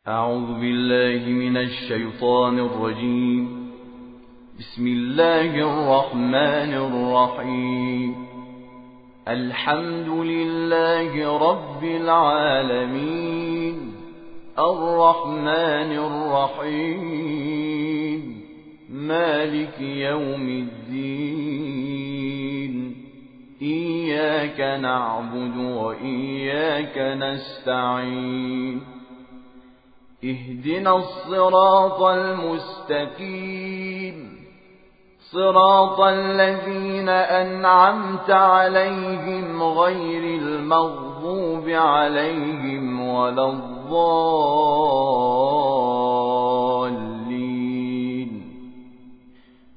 أعوذ بالله من الشيطان الرجيم. بسم الله الرحمن الرحيم. الحمد لله رب العالمين، الرحمن الرحيم، مالك يوم الدين. إياك نعبد وإياك نستعين. اهدنا الصراط المستقيم، صراط الذين أنعمت عليهم غير المغضوب عليهم ولا الضالين.